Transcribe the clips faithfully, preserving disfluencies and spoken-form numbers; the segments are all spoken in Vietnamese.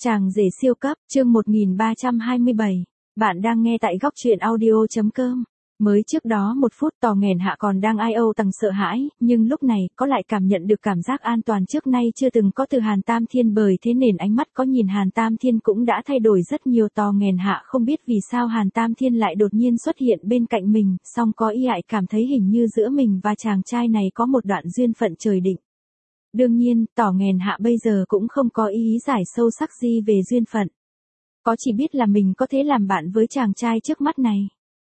Chàng rể siêu cấp, chương một nghìn ba trăm hai mươi bảy. Bạn đang nghe tại góc truyện audio.com. Mới trước đó một phút Tò nghèn hạ còn đang ai âu tằng sợ hãi, nhưng lúc này có lại cảm nhận được cảm giác an toàn trước nay chưa từng có từ Hàn Tam Thiên, bởi thế nên ánh mắt có nhìn Hàn Tam Thiên cũng đã thay đổi rất nhiều. Tò nghèn hạ không biết vì sao Hàn Tam Thiên lại đột nhiên xuất hiện bên cạnh mình, song có ý lại cảm thấy hình như giữa mình và chàng trai này có một đoạn duyên phận trời định. Đương nhiên, Tò nghèn hạ bây giờ cũng không có ý giải sâu sắc gì về duyên phận. Có chỉ biết là mình có thể làm bạn với chàng trai trước mắt này.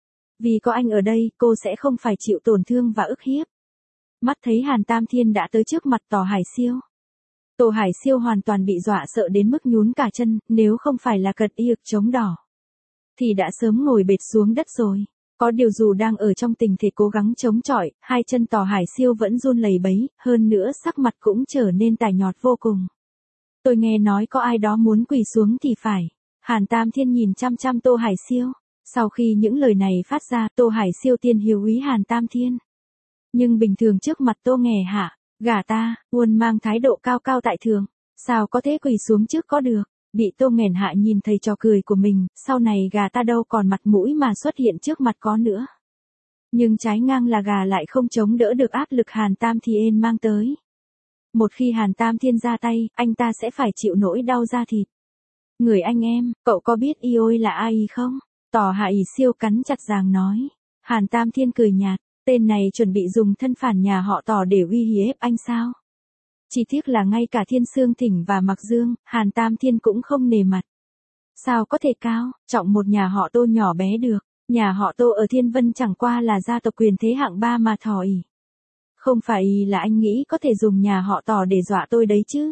Vì có anh ở đây, cô sẽ không phải chịu tổn thương và ức hiếp. Mắt thấy Hàn Tam Thiên đã tới trước mặt Tò Hải Siêu. Tô Hải Siêu hoàn toàn bị dọa sợ đến mức nhún cả chân, nếu không phải là cật y ực chống đỏ thì đã sớm ngồi bệt xuống đất rồi. Có điều dù đang ở trong tình thế cố gắng chống chọi, hai chân Tò Hải Siêu vẫn run lẩy bẩy, hơn nữa sắc mặt cũng trở nên tái nhợt vô cùng. Tôi nghe nói có ai đó muốn quỳ xuống thì phải. Hàn Tam Thiên nhìn chăm chăm Tô Hải Siêu. Sau khi những lời này phát ra, Tô Hải Siêu tiên hiếu ý Hàn Tam Thiên. Nhưng bình thường trước mặt Tô nghèn hạ, gả ta, luôn mang thái độ cao cao tại thượng. Sao có thể quỳ xuống trước có được? Bị Tô nghèn hạ nhìn thấy trò cười của mình, sau này gà ta đâu còn mặt mũi mà xuất hiện trước mặt có nữa. Nhưng trái ngang là gà lại không chống đỡ được áp lực Hàn Tam Thiên mang tới. Một khi Hàn Tam Thiên ra tay, anh ta sẽ phải chịu nỗi đau da thịt. Người anh em, cậu có biết y ôi là ai không? Tò Hải Siêu cắn chặt răng nói. Hàn Tam Thiên cười nhạt, tên này chuẩn bị dùng thân phản nhà họ Tò để uy hiếp anh sao? Chỉ tiếc là ngay cả Thiên Sương Thỉnh và Mặc Dương, Hàn Tam Thiên cũng không nề mặt. Sao có thể cao, trọng một nhà họ Tô nhỏ bé được, nhà họ Tô ở Thiên Vân chẳng qua là gia tộc quyền thế hạng ba mà thỏi. Không phải là anh nghĩ có thể dùng nhà họ Tò để dọa tôi đấy chứ?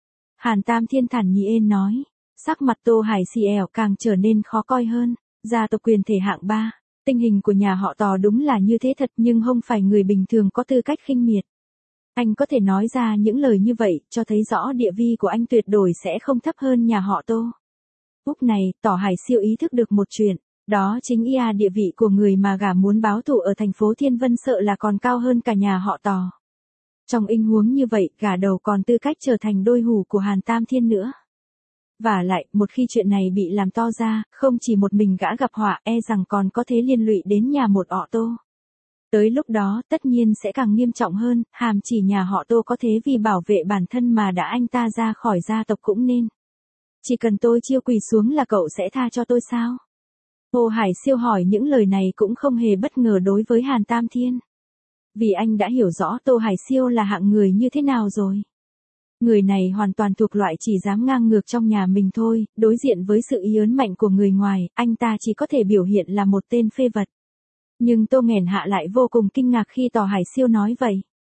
Hàn Tam Thiên thản nhiên nói, sắc mặt Tô Hải Siêu càng trở nên khó coi hơn, gia tộc quyền thế hạng ba. Tình hình của nhà họ Tò đúng là như thế thật, nhưng không phải người bình thường có tư cách khinh miệt. Anh có thể nói ra những lời như vậy, cho thấy rõ địa vị của anh tuyệt đối sẽ không thấp hơn nhà họ Tô. Lúc này, Tò Hải Siêu ý thức được một chuyện, đó chính ia địa vị của người mà gả muốn báo thù ở thành phố Thiên Vân sợ là còn cao hơn cả nhà họ Tò. Trong tình huống như vậy, gả đầu còn tư cách trở thành đôi hủ của Hàn Tam Thiên nữa. Và lại, một khi chuyện này bị làm to ra, không chỉ một mình gã gặp họa, e rằng còn có thể liên lụy đến nhà một họ Tô. Tới lúc đó, tất nhiên sẽ càng nghiêm trọng hơn, hàm chỉ nhà họ Tô có thế vì bảo vệ bản thân mà đã anh ta ra khỏi gia tộc cũng nên. Chỉ cần tôi chiêu quỳ xuống là cậu sẽ tha cho tôi sao? Tô Hải Siêu hỏi những lời này cũng không hề bất ngờ đối với Hàn Tam Thiên. Vì anh đã hiểu rõ Tô Hải Siêu là hạng người như thế nào rồi. Người này hoàn toàn thuộc loại chỉ dám ngang ngược trong nhà mình thôi, đối diện với sự ý ớn mạnh của người ngoài, anh ta chỉ có thể biểu hiện là một tên phê vật. Nhưng Tô nghèn hạ lại vô cùng kinh ngạc khi Tò Hải Siêu nói vậy.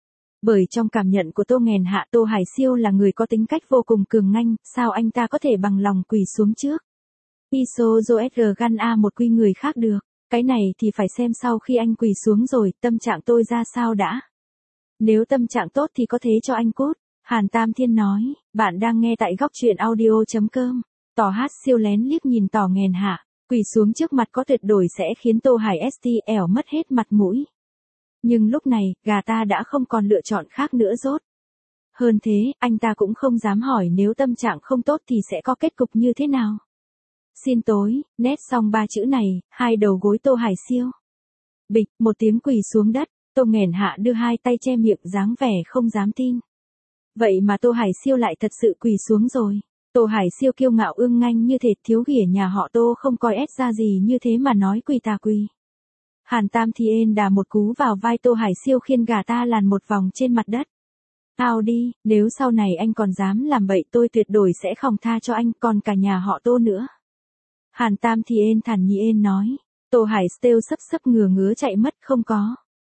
Bởi trong cảm nhận của Tô nghèn hạ, Tô Hải Siêu là người có tính cách vô cùng cường nganh, sao anh ta có thể bằng lòng quỳ xuống trước Iso Joesg Gan A một quy người khác được, cái này thì phải xem sau khi anh quỳ xuống rồi, tâm trạng tôi ra sao đã. Nếu tâm trạng tốt thì có thế cho anh cút. Hàn Tam Thiên nói, bạn đang nghe tại góc truyện audio.com. Tò Hát Siêu lén liếc nhìn Tò nghèn hạ, quỳ xuống trước mặt có tuyệt đối sẽ khiến Tô Hải Siêu mất hết mặt mũi. Nhưng lúc này, gà ta đã không còn lựa chọn khác nữa rốt. Hơn thế, anh ta cũng không dám hỏi nếu tâm trạng không tốt thì sẽ có kết cục như thế nào. Xin tối, nét xong ba chữ này, hai đầu gối Tô Hải Siêu. Bịch, một tiếng quỳ xuống đất, Tô nghèn hạ đưa hai tay che miệng dáng vẻ không dám tin. Vậy mà Tô Hải Siêu lại thật sự quỳ xuống rồi. Tô Hải Siêu kiêu ngạo ương nganh như thể thiếu ghỉa nhà họ Tô không coi ép ra gì như thế mà nói quỳ ta quỳ. Hàn Tam Thiên đà một cú vào vai Tô Hải Siêu khiến gà ta lăn một vòng trên mặt đất. Ao đi, nếu sau này anh còn dám làm bậy tôi tuyệt đối sẽ không tha cho anh còn cả nhà họ Tô nữa. Hàn Tam Thiên thản nhiên nói. Tô Hải Siêu sấp sấp ngửa ngứa chạy mất không có.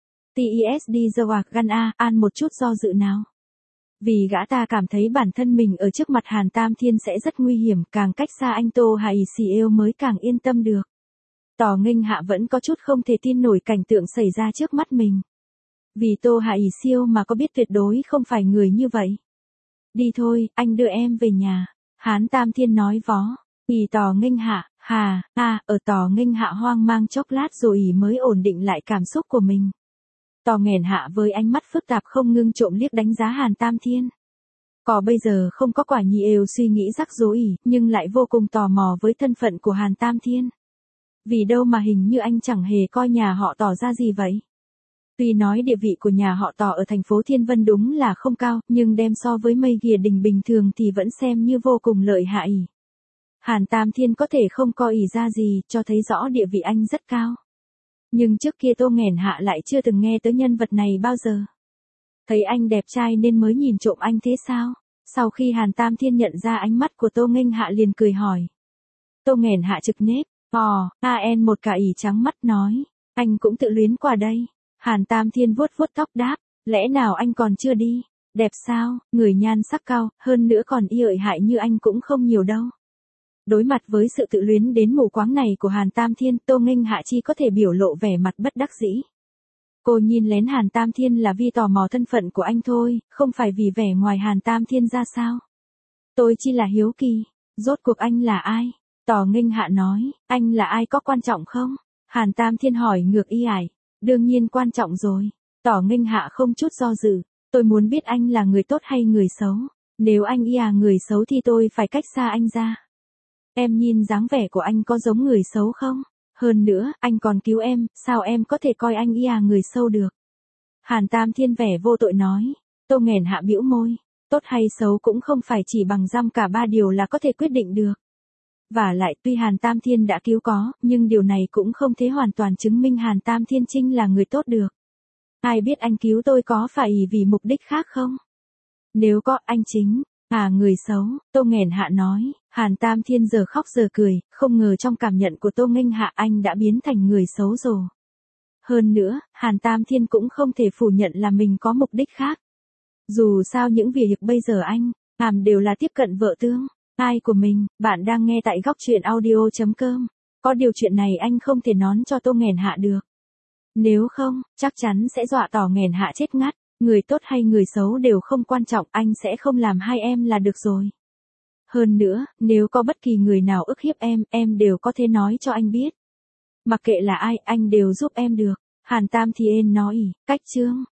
Tesd Joesg Gan A an một chút do dự nào. Vì gã ta cảm thấy bản thân mình ở trước mặt Hàn Tam Thiên sẽ rất nguy hiểm, càng cách xa anh Tô Hải Siêu mới càng yên tâm được. Tò nghênh hạ vẫn có chút không thể tin nổi cảnh tượng xảy ra trước mắt mình. Vì Tô Hải Siêu mà có biết tuyệt đối không phải người như vậy. Đi thôi, anh đưa em về nhà. Hán Tam Thiên nói vó. Ý Tò nghênh hạ, hà, à, ở Tò nghênh hạ hoang mang chốc lát rồi ý mới ổn định lại cảm xúc của mình. Tò nghèn hạ với ánh mắt phức tạp không ngưng trộm liếc đánh giá Hàn Tam Thiên. Có bây giờ không có quả nhi đều suy nghĩ rắc rối, nhưng lại vô cùng tò mò với thân phận của Hàn Tam Thiên. Vì đâu mà hình như anh chẳng hề coi nhà họ Tỏ ra gì vậy. Tuy nói địa vị của nhà họ Tỏ ở thành phố Thiên Vân đúng là không cao, nhưng đem so với Mây Ghìa Đình bình thường thì vẫn xem như vô cùng lợi hại. Hàn Tam Thiên có thể không coi ỷ ra gì, cho thấy rõ địa vị anh rất cao. Nhưng trước kia Tô Nghển Hạ lại chưa từng nghe tới nhân vật này bao giờ. Thấy anh đẹp trai nên mới nhìn trộm anh thế sao? Sau khi Hàn Tam Thiên nhận ra ánh mắt của Tô Nghênh Hạ liền cười hỏi. Tô Nghển Hạ trực nếp, ò, an một cả ỉ trắng mắt nói, anh cũng tự luyến qua đây. Hàn Tam Thiên vuốt vuốt tóc đáp, lẽ nào anh còn chưa đi? Đẹp sao, người nhan sắc cao, hơn nữa còn y lợi hại như anh cũng không nhiều đâu. Đối mặt với sự tự luyến đến mù quáng này của Hàn Tam Thiên, Tô Nghênh Hạ chỉ có thể biểu lộ vẻ mặt bất đắc dĩ. Cô nhìn lén Hàn Tam Thiên là vì tò mò thân phận của anh thôi, không phải vì vẻ ngoài Hàn Tam Thiên ra sao. Tôi chỉ là hiếu kỳ, rốt cuộc anh là ai? Tò Nghênh Hạ nói, anh là ai có quan trọng không? Hàn Tam Thiên hỏi ngược y ải, đương nhiên quan trọng rồi. Tò Nghênh Hạ không chút do dự, tôi muốn biết anh là người tốt hay người xấu. Nếu anh y à người xấu thì tôi phải cách xa anh ra. Em nhìn dáng vẻ của anh có giống người xấu không? Hơn nữa, anh còn cứu em, sao em có thể coi anh y à người xấu được? Hàn Tam Thiên vẻ vô tội nói. Tô Nghển Hạ bĩu môi, tốt hay xấu cũng không phải chỉ bằng dăm cả ba điều là có thể quyết định được. Và lại tuy Hàn Tam Thiên đã cứu có, nhưng điều này cũng không thể hoàn toàn chứng minh Hàn Tam Thiên Trinh là người tốt được. Ai biết anh cứu tôi có phải vì mục đích khác không? Nếu có, anh chính à người xấu, Tô Nghển Hạ nói. Hàn Tam Thiên giờ khóc giờ cười, không ngờ trong cảm nhận của Tô Nghênh Hạ anh đã biến thành người xấu rồi. Hơn nữa, Hàn Tam Thiên cũng không thể phủ nhận là mình có mục đích khác. Dù sao những việc bây giờ anh làm đều là tiếp cận vợ tương ai của mình. Bạn đang nghe tại góc truyện audio chấm com. Có điều chuyện này anh không thể nói cho Tô Nghển Hạ được. Nếu không, chắc chắn sẽ dọa Tỏ Nghển Hạ chết ngắt. Người tốt hay người xấu đều không quan trọng, anh sẽ không làm hai em là được rồi. Hơn nữa, nếu có bất kỳ người nào ức hiếp em, em đều có thể nói cho anh biết. Mặc kệ là ai, anh đều giúp em được. Hàn Tam Thiên nói, cách chương